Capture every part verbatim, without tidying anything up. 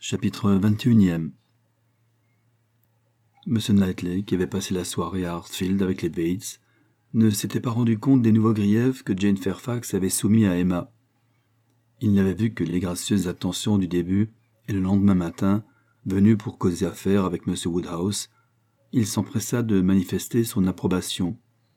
Chapitre vingt et un. Monsieur Knightley, qui avait passé la soirée à Hartfield avec les Bates, ne s'était pas rendu compte des nouveaux griefs que Jane Fairfax avait soumis à Emma. Il n'avait vu que les gracieuses attentions du début, et le lendemain matin, venu pour causer affaires avec M. Woodhouse, il s'empressa de manifester son approbation.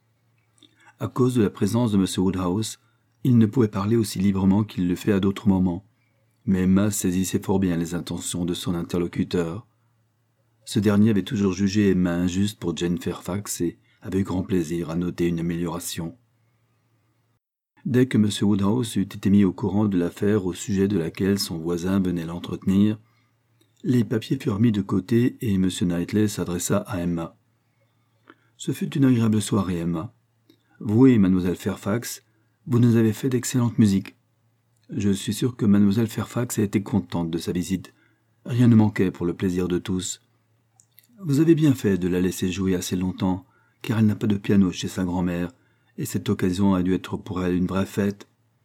À cause de la présence de M. Woodhouse, il ne pouvait parler aussi librement qu'il le fait à d'autres moments, mais Emma saisissait fort bien les intentions de son interlocuteur. Ce dernier avait toujours jugé Emma injuste pour Jane Fairfax et avait eu grand plaisir à noter une amélioration. Dès que M. Woodhouse eut été mis au courant de l'affaire au sujet de laquelle son voisin venait l'entretenir, les papiers furent mis de côté et M. Knightley s'adressa à Emma. « Ce fut une agréable soirée, Emma. Vous et Mlle Fairfax, vous nous avez fait d'excellente musique. Je suis sûr que Mlle Fairfax a été contente de sa visite. Rien ne manquait pour le plaisir de tous. Vous avez bien fait de la laisser jouer assez longtemps, car elle n'a pas de piano chez sa grand-mère, et cette occasion a dû être pour elle une vraie fête.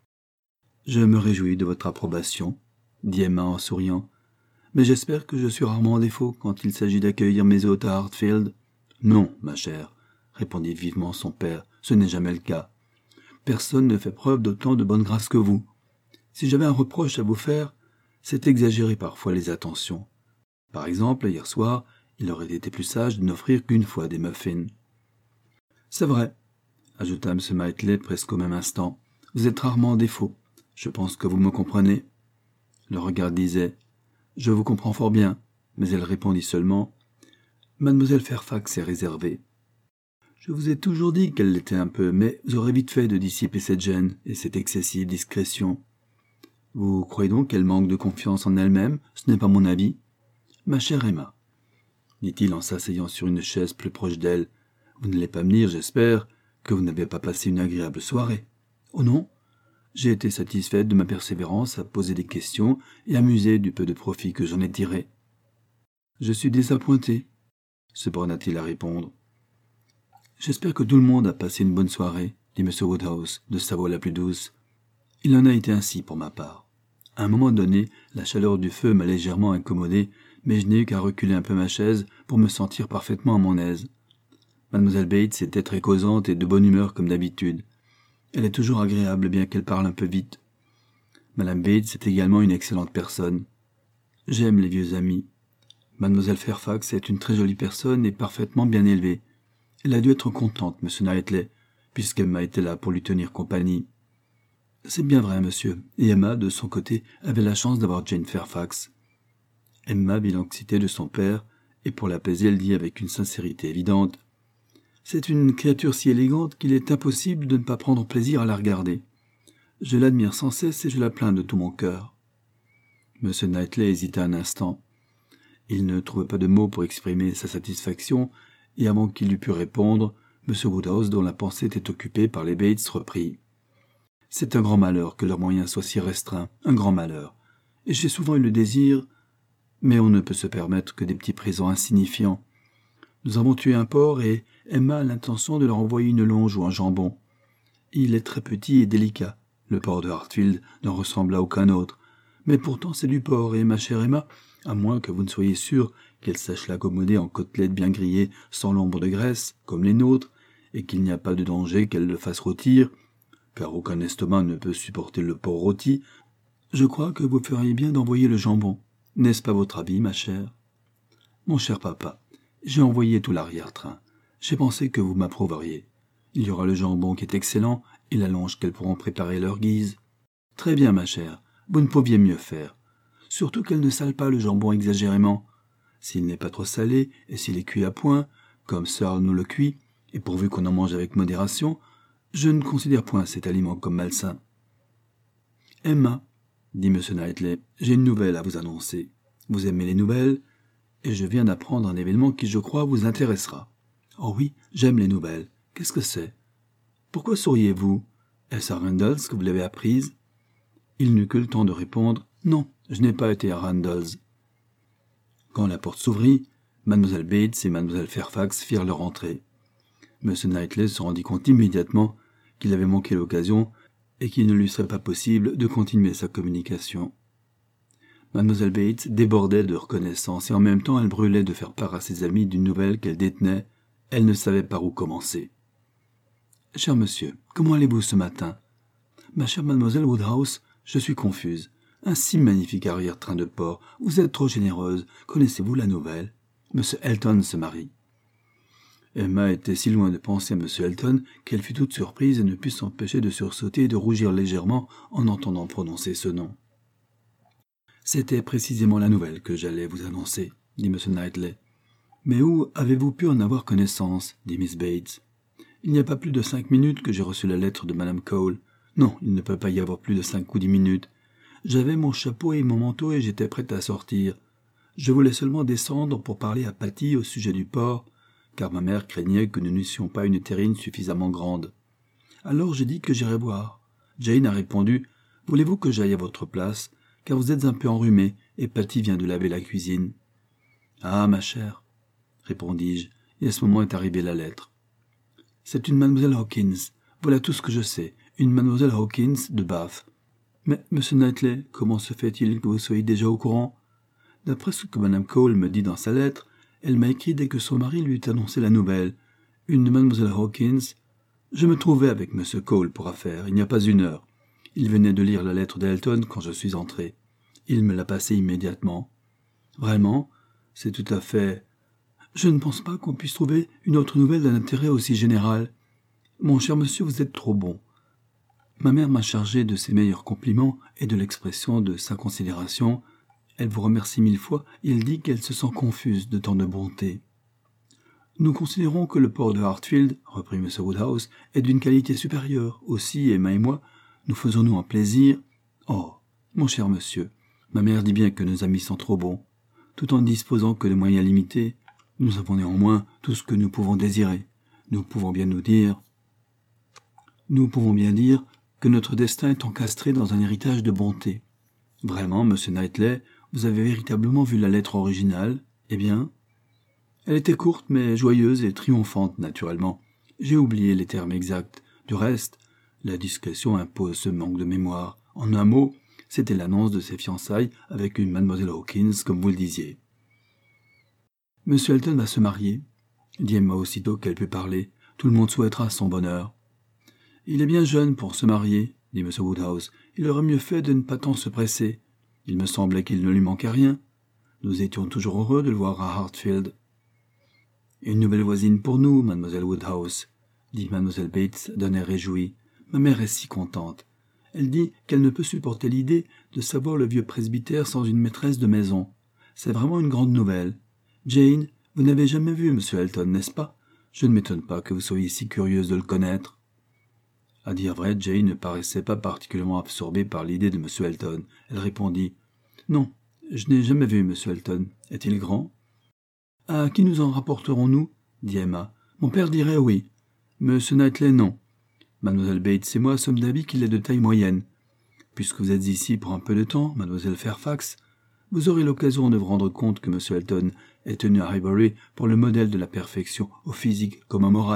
Je me réjouis de votre approbation, dit Emma en souriant, mais j'espère que je suis rarement en défaut quand il s'agit d'accueillir mes hôtes à Hartfield. Non, ma chère, répondit vivement son père, ce n'est jamais le cas. Personne ne fait preuve d'autant de bonne grâce que vous. Si j'avais un reproche à vous faire, c'est exagérer parfois les attentions. Par exemple, hier soir, il aurait été plus sage de n'offrir qu'une fois des muffins. C'est vrai, ajouta M. Knightley presque au même instant. Vous êtes rarement en défaut. Je pense que vous me comprenez. Le regard disait « Je vous comprends fort bien », mais elle répondit seulement « Mademoiselle Fairfax est réservée. » Je vous ai toujours dit qu'elle l'était un peu, mais vous aurez vite fait de dissiper cette gêne et cette excessive discrétion. Vous croyez donc qu'elle manque de confiance en elle-même? Ce n'est pas mon avis. Ma chère Emma, dit-il en s'asseyant sur une chaise plus proche d'elle, vous n'allez pas me dire, j'espère, que vous n'avez pas passé une agréable soirée. Oh non, j'ai été satisfaite de ma persévérance à poser des questions et amusée du peu de profit que j'en ai tiré. Je suis désappointé, se borna-t-il à répondre. J'espère que tout le monde a passé une bonne soirée, dit M. Woodhouse, de sa voix la plus douce. Il en a été ainsi pour ma part. À un moment donné, la chaleur du feu m'a légèrement incommodé, mais je n'ai eu qu'à reculer un peu ma chaise pour me sentir parfaitement à mon aise. Mademoiselle Bates était très causante et de bonne humeur comme d'habitude. Elle est toujours agréable, bien qu'elle parle un peu vite. Madame Bates est également une excellente personne. J'aime les vieux amis. Mademoiselle Fairfax est une très jolie personne et parfaitement bien élevée. Elle a dû être contente, M. Knightley, puisqu'elle m'a été là pour lui tenir compagnie. C'est bien vrai, monsieur, et Emma, de son côté, avait la chance d'avoir Jane Fairfax. Emma vit l'anxiété de son père, et pour l'apaiser, elle dit avec une sincérité évidente « C'est une créature si élégante qu'il est impossible de ne pas prendre plaisir à la regarder. Je l'admire sans cesse et je la plains de tout mon cœur. » M. Knightley hésita un instant. Il ne trouvait pas de mots pour exprimer sa satisfaction, et avant qu'il eût pu répondre, M. Woodhouse, dont la pensée était occupée par les Bates, reprit. « C'est un grand malheur que leurs moyens soient si restreints, un grand malheur. Et j'ai souvent eu le désir, mais on ne peut se permettre que des petits présents insignifiants. Nous avons tué un porc et Emma a l'intention de leur envoyer une longe ou un jambon. Il est très petit et délicat. Le porc de Hartfield n'en ressemble à aucun autre. Mais pourtant c'est du porc et ma chère Emma, à moins que vous ne soyez sûre qu'elle sache l'accommoder en côtelettes bien grillées sans l'ombre de graisse, comme les nôtres, et qu'il n'y a pas de danger qu'elle le fasse rôtir, car aucun estomac ne peut supporter le porc rôti, je crois que vous feriez bien d'envoyer le jambon. N'est-ce pas votre avis, ma chère? Mon cher papa, j'ai envoyé tout l'arrière-train. J'ai pensé que vous m'approuveriez. Il y aura le jambon qui est excellent et la longe qu'elles pourront préparer à leur guise. Très bien, ma chère, vous ne pouviez mieux faire. Surtout qu'elle ne sale pas le jambon exagérément. S'il n'est pas trop salé et s'il est cuit à point, comme Searle nous le cuit, et pourvu qu'on en mange avec modération, je ne considère point cet aliment comme malsain. Emma, dit M. Knightley, j'ai une nouvelle à vous annoncer. Vous aimez les nouvelles, et je viens d'apprendre un événement qui, je crois, vous intéressera. Oh oui, j'aime les nouvelles. Qu'est-ce que c'est? Pourquoi souriez-vous? Est-ce à Randalls que vous l'avez apprise? Il n'eut que le temps de répondre « Non, je n'ai pas été à Randalls. » Quand la porte s'ouvrit, Mademoiselle Bates et Mademoiselle Fairfax firent leur entrée. M. Knightley se rendit compte immédiatement qu'il avait manqué l'occasion et qu'il ne lui serait pas possible de continuer sa communication. Mademoiselle Bates débordait de reconnaissance et en même temps elle brûlait de faire part à ses amis d'une nouvelle qu'elle détenait. Elle ne savait par où commencer. « Cher monsieur, comment allez-vous ce matin ?»« Ma chère mademoiselle Woodhouse, je suis confuse. Un si magnifique arrière-train de porc. Vous êtes trop généreuse. Connaissez-vous la nouvelle ? Monsieur Elton se marie. » Emma était si loin de penser à Monsieur Elton qu'elle fut toute surprise et ne put s'empêcher de sursauter et de rougir légèrement en entendant prononcer ce nom. « C'était précisément la nouvelle que j'allais vous annoncer, » dit Monsieur Knightley. « Mais où avez-vous pu en avoir connaissance ?» dit Miss Bates. « Il n'y a pas plus de cinq minutes que j'ai reçu la lettre de Madame Cole. Non, il ne peut pas y avoir plus de cinq ou dix minutes. J'avais mon chapeau et mon manteau et j'étais prête à sortir. Je voulais seulement descendre pour parler à Patty au sujet du porc, car ma mère craignait que nous n'eussions pas une terrine suffisamment grande. Alors j'ai dit que j'irais voir. Jane a répondu « Voulez-vous que j'aille à votre place, car vous êtes un peu enrhumée et Patty vient de laver la cuisine. »« Ah, ma chère, » répondis-je, et à ce moment est arrivée la lettre. « C'est une mademoiselle Hawkins. Voilà tout ce que je sais. Une mademoiselle Hawkins de Bath. »« Mais, monsieur Knightley, comment se fait-il que vous soyez déjà au courant ? D'après ce que madame Cole me dit dans sa lettre, elle m'a écrit dès que son mari lui eut annoncé la nouvelle. Une mademoiselle Hawkins. Je me trouvais avec monsieur Cole pour affaire, il n'y a pas une heure. Il venait de lire la lettre d'Elton quand je suis entré. Il me l'a passée immédiatement. Vraiment, c'est tout à fait... Je ne pense pas qu'on puisse trouver une autre nouvelle d'un intérêt aussi général. Mon cher monsieur, vous êtes trop bon. Ma mère m'a chargé de ses meilleurs compliments et de l'expression de sa considération. Elle vous remercie mille fois et elle dit qu'elle se sent confuse de tant de bonté. Nous considérons que le port de Hartfield, reprit M. Woodhouse, est d'une qualité supérieure. Aussi, Emma et moi, nous faisons-nous un plaisir. Oh, mon cher monsieur, ma mère dit bien que nos amis sont trop bons. Tout en disposant que de moyens limités, nous avons néanmoins tout ce que nous pouvons désirer. Nous pouvons bien nous dire... Nous pouvons bien dire que notre destin est encastré dans un héritage de bonté. Vraiment, monsieur Knightley, vous avez véritablement vu la lettre originale ? Eh bien, elle était courte, mais joyeuse et triomphante, naturellement. J'ai oublié les termes exacts. Du reste, la discrétion impose ce manque de mémoire. En un mot, c'était l'annonce de ses fiançailles avec une mademoiselle Hawkins, comme vous le disiez. « Monsieur Elton va se marier, » dit Emma aussitôt qu'elle put parler. « Tout le monde souhaitera son bonheur. »« Il est bien jeune pour se marier, » dit M. Woodhouse. « Il aurait mieux fait de ne pas tant se presser. Il me semblait qu'il ne lui manquait rien. Nous étions toujours heureux de le voir à Hartfield. »« Une nouvelle voisine pour nous, mademoiselle Woodhouse, » dit mademoiselle Bates d'un air réjoui. « Ma mère est si contente. Elle dit qu'elle ne peut supporter l'idée de savoir le vieux presbytère sans une maîtresse de maison. C'est vraiment une grande nouvelle. Jane, vous n'avez jamais vu M. Elton, n'est-ce pas ? Je ne m'étonne pas que vous soyez si curieuse de le connaître. » À dire vrai, Jane ne paraissait pas particulièrement absorbée par l'idée de M. Elton. Elle répondit « Non, je n'ai jamais vu M. Elton. Est-il grand ?»« À qui nous en rapporterons-nous » dit Emma. « Mon père dirait oui. M. Knightley, non. Mademoiselle Bates et moi sommes d'avis qu'il est de taille moyenne. Puisque vous êtes ici pour un peu de temps, mademoiselle Fairfax, vous aurez l'occasion de vous rendre compte que M. Elton est tenu à Highbury pour le modèle de la perfection, au physique comme au moral. »«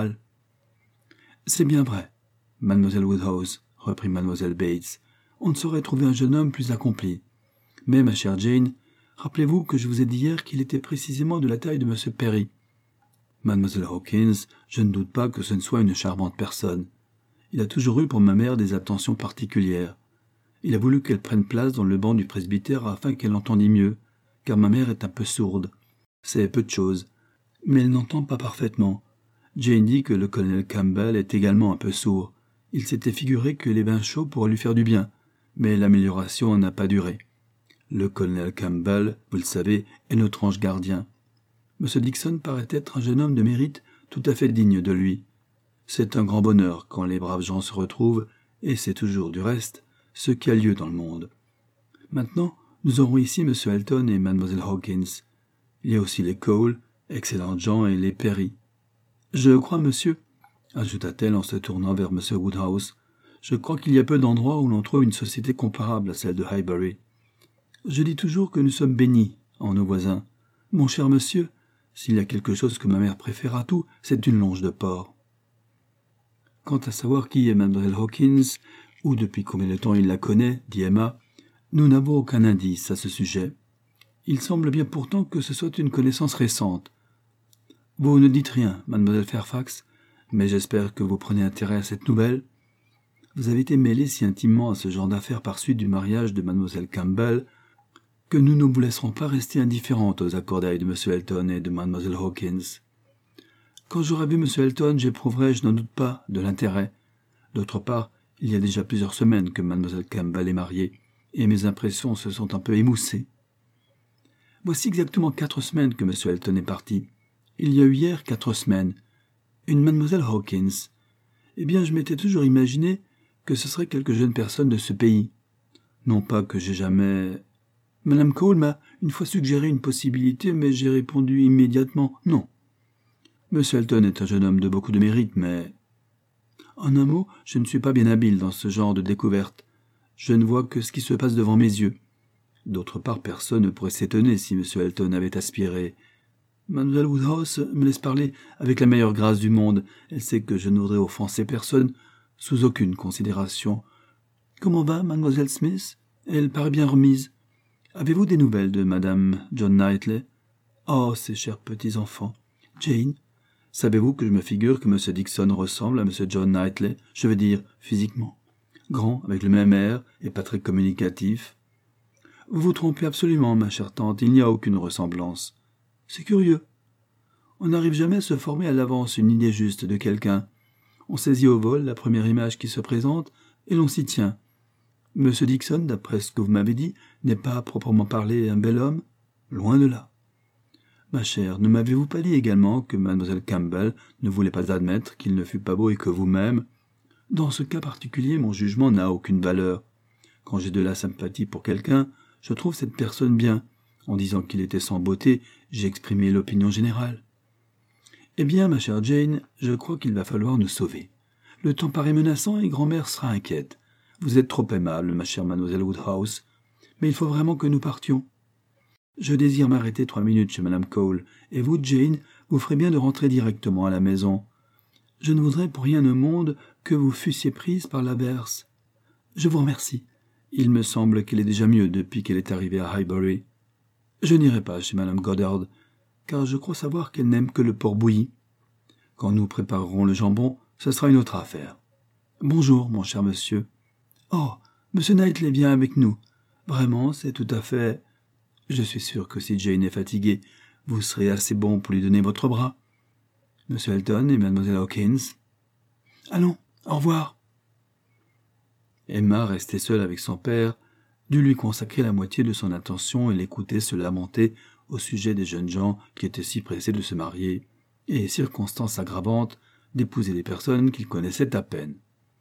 C'est bien vrai, mademoiselle Woodhouse, » reprit mademoiselle Bates. « On ne saurait trouver un jeune homme plus accompli. Mais, ma chère Jane, rappelez-vous que je vous ai dit hier qu'il était précisément de la taille de M. Perry. Mademoiselle Hawkins, je ne doute pas que ce ne soit une charmante personne. Il a toujours eu pour ma mère des attentions particulières. Il a voulu qu'elle prenne place dans le banc du presbytère afin qu'elle entendît mieux, car ma mère est un peu sourde. C'est peu de chose, mais elle n'entend pas parfaitement. Jane dit que le colonel Campbell est également un peu sourd. Il s'était figuré que les bains chauds pourraient lui faire du bien, mais l'amélioration n'a pas duré. Le colonel Campbell, vous le savez, est notre ange gardien. M. Dixon paraît être un jeune homme de mérite tout à fait digne de lui. C'est un grand bonheur quand les braves gens se retrouvent, et c'est toujours, du reste, ce qui a lieu dans le monde. Maintenant, nous aurons ici M. Elton et Mlle Hawkins. Il y a aussi les Cole, excellents gens, et les Perry. Je crois, monsieur, ajouta-t-elle en se tournant vers M. Woodhouse, je crois qu'il y a peu d'endroits où l'on trouve une société comparable à celle de Highbury. Je dis toujours que nous sommes bénis en nos voisins. Mon cher monsieur, s'il y a quelque chose que ma mère préfère à tout, c'est une longe de porc. Quant à savoir qui est Mlle Hawkins, ou depuis combien de temps il la connaît, dit Emma, Nous n'avons aucun indice à ce sujet. Il semble bien pourtant que ce soit une connaissance récente. Vous ne dites rien, mademoiselle Fairfax, mais j'espère que vous prenez intérêt à cette nouvelle. Vous avez été mêlée si intimement à ce genre d'affaires par suite du mariage de mademoiselle Campbell que nous ne vous laisserons pas rester indifférentes aux accordailles de M. Elton et de mademoiselle Hawkins. Quand j'aurai vu M. Elton, j'éprouverai, je n'en doute pas, de l'intérêt. D'autre part, il y a déjà plusieurs semaines que mademoiselle Campbell est mariée, et mes impressions se sont un peu émoussées. Voici exactement quatre semaines que M. Elton est parti. Il y a eu hier quatre semaines. Une mademoiselle Hawkins. Eh bien, je m'étais toujours imaginé que ce serait quelque jeune personne de ce pays. Non pas que j'ai jamais... Madame Cole m'a une fois suggéré une possibilité, mais j'ai répondu immédiatement non. M. Elton est un jeune homme de beaucoup de mérite, mais... En un mot, je ne suis pas bien habile dans ce genre de découverte. Je ne vois que ce qui se passe devant mes yeux. D'autre part, personne ne pourrait s'étonner si M. Elton avait aspiré. Mademoiselle Woodhouse me laisse parler avec la meilleure grâce du monde. Elle sait que je ne voudrais offenser personne, sous aucune considération. Comment va, mademoiselle Smith? Elle paraît bien remise. Avez-vous des nouvelles de madame John Knightley? Oh, ces chers petits-enfants. Jane, savez-vous que je me figure que M. Dixon ressemble à M. John Knightley, je veux dire physiquement? Grand, avec le même air, et pas très communicatif. Vous vous trompez absolument, ma chère tante, il n'y a aucune ressemblance. C'est curieux. On n'arrive jamais à se former à l'avance une idée juste de quelqu'un. On saisit au vol la première image qui se présente, et l'on s'y tient. Monsieur Dixon, d'après ce que vous m'avez dit, n'est pas à proprement parler un bel homme? Loin de là. Ma chère, ne m'avez-vous pas dit également que mademoiselle Campbell ne voulait pas admettre qu'il ne fût pas beau et que vous-même... Dans ce cas particulier, mon jugement n'a aucune valeur. Quand j'ai de la sympathie pour quelqu'un, je trouve cette personne bien. En disant qu'il était sans beauté, j'ai exprimé l'opinion générale. Eh bien, ma chère Jane, je crois qu'il va falloir nous sauver. Le temps paraît menaçant et grand-mère sera inquiète. Vous êtes trop aimable, ma chère mademoiselle Woodhouse, mais il faut vraiment que nous partions. Je désire m'arrêter trois minutes chez madame Cole, et vous, Jane, vous ferez bien de rentrer directement à la maison. Je ne voudrais pour rien au monde que vous fussiez prise par l'averse. Je vous remercie. Il me semble qu'elle est déjà mieux depuis qu'elle est arrivée à Highbury. Je n'irai pas chez madame Goddard, car je crois savoir qu'elle n'aime que le porc bouilli. Quand nous préparerons le jambon, ce sera une autre affaire. Bonjour, mon cher monsieur. Oh, monsieur Knightley vient avec nous. Vraiment, c'est tout à fait... Je suis sûr que si Jane est fatiguée, vous serez assez bon pour lui donner votre bras. Monsieur Elton et mademoiselle Hawkins. Allons, au revoir. Emma, restée seule avec son père, dut lui consacrer la moitié de son attention et l'écouter se lamenter au sujet des jeunes gens qui étaient si pressés de se marier, et circonstance aggravante d'épouser des personnes qu'ils connaissaient à peine.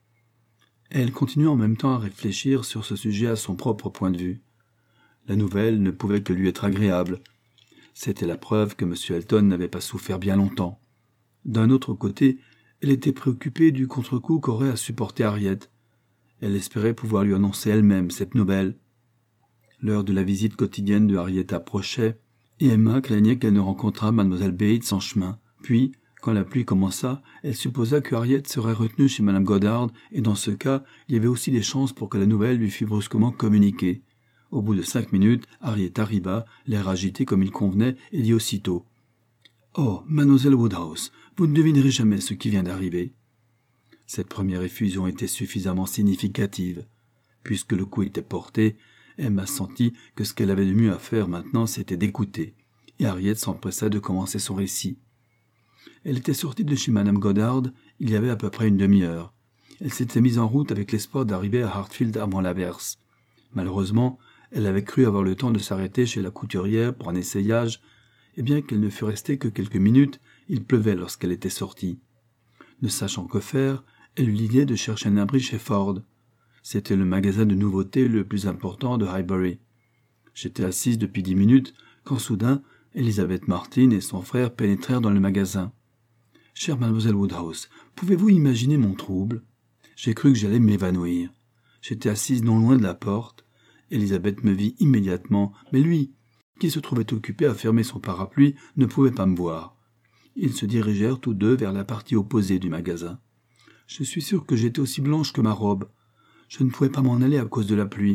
Elle continuait en même temps à réfléchir sur ce sujet à son propre point de vue. La nouvelle ne pouvait que lui être agréable. C'était la preuve que M. Elton n'avait pas souffert bien longtemps. D'un autre côté, elle était préoccupée du contre-coup qu'aurait à supporter Harriet. Elle espérait pouvoir lui annoncer elle-même cette nouvelle. L'heure de la visite quotidienne de Harriet approchait, et Emma craignait qu'elle ne rencontrât mademoiselle Bates en chemin. Puis, quand la pluie commença, elle supposa que Harriet serait retenue chez madame Goddard, et dans ce cas, il y avait aussi des chances pour que la nouvelle lui fût brusquement communiquée. Au bout de cinq minutes, Harriet arriva, l'air agité comme il convenait, et dit aussitôt « Oh, mademoiselle Woodhouse, vous ne devinerez jamais ce qui vient d'arriver. » Cette première effusion était suffisamment significative. Puisque le coup était porté, Emma sentit que ce qu'elle avait de mieux à faire maintenant, c'était d'écouter, et Harriet s'empressa de commencer son récit. Elle était sortie de chez madame Goddard il y avait à peu près une demi-heure. Elle s'était mise en route avec l'espoir d'arriver à Hartfield avant l'averse. Malheureusement, elle avait cru avoir le temps de s'arrêter chez la couturière pour un essayage, et bien qu'elle ne fût restée que quelques minutes, il pleuvait lorsqu'elle était sortie. Ne sachant que faire, elle eut l'idée de chercher un abri chez Ford. C'était le magasin de nouveautés le plus important de Highbury. J'étais assise depuis dix minutes, quand soudain, Elizabeth Martin et son frère pénétrèrent dans le magasin. « Chère mademoiselle Woodhouse, pouvez-vous imaginer mon trouble? J'ai cru que j'allais m'évanouir. J'étais assise non loin de la porte. Elizabeth me vit immédiatement, mais lui, qui se trouvait occupé à fermer son parapluie, ne pouvait pas me voir. Ils se dirigèrent tous deux vers la partie opposée du magasin. Je suis sûre que j'étais aussi blanche que ma robe. Je ne pouvais pas m'en aller à cause de la pluie.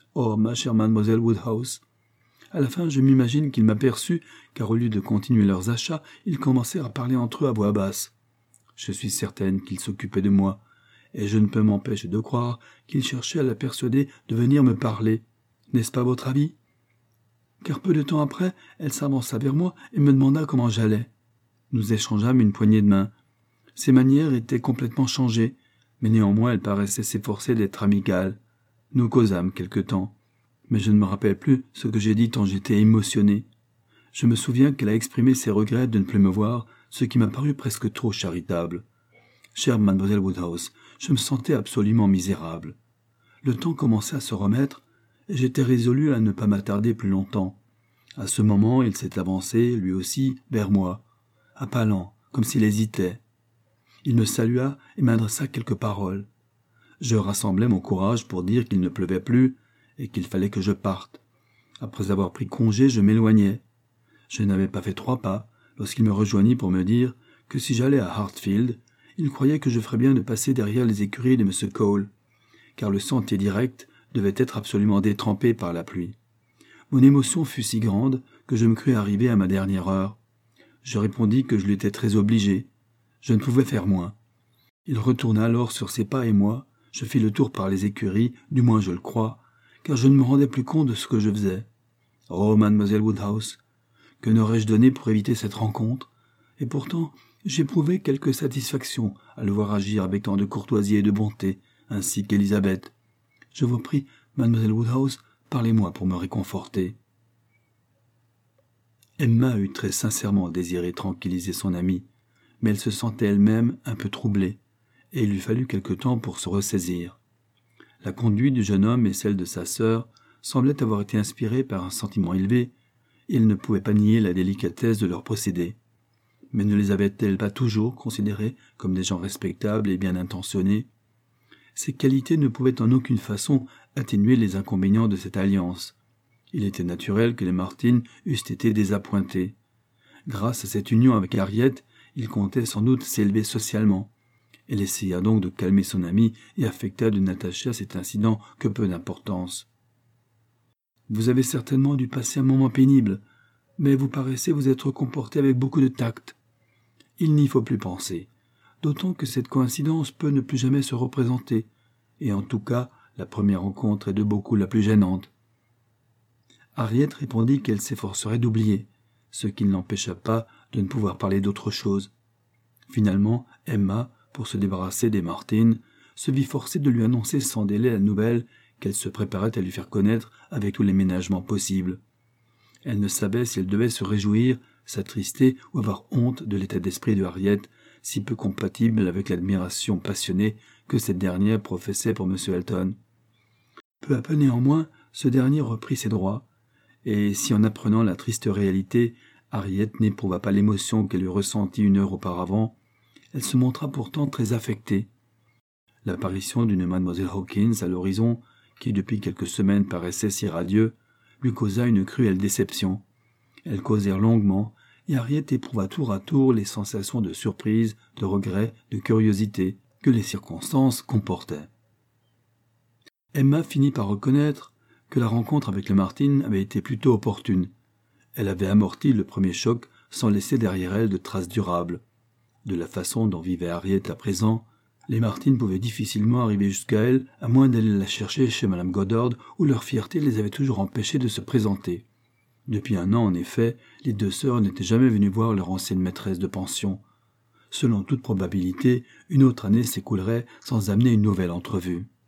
Oh, ma chère mademoiselle Woodhouse. À la fin, je m'imagine qu'ils m'aperçurent, car au lieu de continuer leurs achats, ils commencèrent à parler entre eux à voix basse. Je suis certaine qu'ils s'occupaient de moi, et je ne peux m'empêcher de croire qu'ils cherchaient à la persuader de venir me parler. N'est-ce pas votre avis? Car peu de temps après, elle s'avança vers moi et me demanda comment j'allais. Nous échangeâmes une poignée de main. Ses manières étaient complètement changées, mais néanmoins elle paraissait s'efforcer d'être amicale. Nous causâmes quelque temps, mais je ne me rappelle plus ce que j'ai dit tant j'étais émotionné. Je me souviens qu'elle a exprimé ses regrets de ne plus me voir, ce qui m'a paru presque trop charitable. Chère mademoiselle Woodhouse, je me sentais absolument misérable. Le temps commençait à se remettre, et j'étais résolu à ne pas m'attarder plus longtemps. À ce moment, il s'est avancé, lui aussi, vers moi, à pas lents, comme s'il hésitait. Il me salua et m'adressa quelques paroles. Je rassemblai mon courage pour dire qu'il ne pleuvait plus et qu'il fallait que je parte. Après avoir pris congé, je m'éloignai. Je n'avais pas fait trois pas lorsqu'il me rejoignit pour me dire que si j'allais à Hartfield, il croyait que je ferais bien de passer derrière les écuries de M Cole, car le sentier direct devait être absolument détrempé par la pluie. Mon émotion fut si grande que je me crus arrivé à ma dernière heure. Je répondis que je lui étais très obligé. Je ne pouvais faire moins. Il retourna alors sur ses pas et moi, je fis le tour par les écuries, du moins je le crois, car je ne me rendais plus compte de ce que je faisais. Oh, mademoiselle Woodhouse, que n'aurais-je donné pour éviter cette rencontre? Et pourtant, j'éprouvais quelque satisfaction à le voir agir avec tant de courtoisie et de bonté, ainsi qu'Élisabeth. Je vous prie, mademoiselle Woodhouse, parlez-moi pour me réconforter. Emma eut très sincèrement désiré tranquilliser son amie, mais elle se sentait elle-même un peu troublée, et il lui fallut quelque temps pour se ressaisir. La conduite du jeune homme et celle de sa sœur semblaient avoir été inspirées par un sentiment élevé, et elle ne pouvait pas nier la délicatesse de leurs procédés. Mais ne les avait-elle pas toujours considérés comme des gens respectables et bien intentionnés? Ces qualités ne pouvaient en aucune façon atténuer les inconvénients de cette alliance. Il était naturel que les Martin eussent été désappointés. Grâce à cette union avec Harriet, il comptait sans doute s'élever socialement. Elle essaya donc de calmer son amie et affecta de n'attacher à cet incident que peu d'importance. « Vous avez certainement dû passer un moment pénible, mais vous paraissez vous être comporté avec beaucoup de tact. Il n'y faut plus penser, d'autant que cette coïncidence peut ne plus jamais se représenter, et en tout cas, la première rencontre est de beaucoup la plus gênante. » Harriet répondit qu'elle s'efforcerait d'oublier, ce qui ne l'empêcha pas de ne pouvoir parler d'autre chose. Finalement, Emma, pour se débarrasser des Martin, se vit forcée de lui annoncer sans délai la nouvelle qu'elle se préparait à lui faire connaître avec tous les ménagements possibles. Elle ne savait si elle devait se réjouir, s'attrister ou avoir honte de l'état d'esprit de Harriet, si peu compatible avec l'admiration passionnée que cette dernière professait pour M. Elton. Peu à peu néanmoins, ce dernier reprit ses droits, et si en apprenant la triste réalité, Harriet n'éprouva pas l'émotion qu'elle eut ressentie une heure auparavant, elle se montra pourtant très affectée. L'apparition d'une mademoiselle Hawkins à l'horizon, qui depuis quelques semaines paraissait si radieux, lui causa une cruelle déception. Elles causèrent longuement, et Harriet éprouva tour à tour les sensations de surprise, de regret, de curiosité que les circonstances comportaient. Emma finit par reconnaître que la rencontre avec les Martin avait été plutôt opportune. Elle avait amorti le premier choc sans laisser derrière elle de traces durables. De la façon dont vivait Harriet à présent, les Martin pouvaient difficilement arriver jusqu'à elle, à moins d'aller la chercher chez madame Goddard, où leur fierté les avait toujours empêchés de se présenter. Depuis un an, en effet, les deux sœurs n'étaient jamais venues voir leur ancienne maîtresse de pension. Selon toute probabilité, une autre année s'écoulerait sans amener une nouvelle entrevue.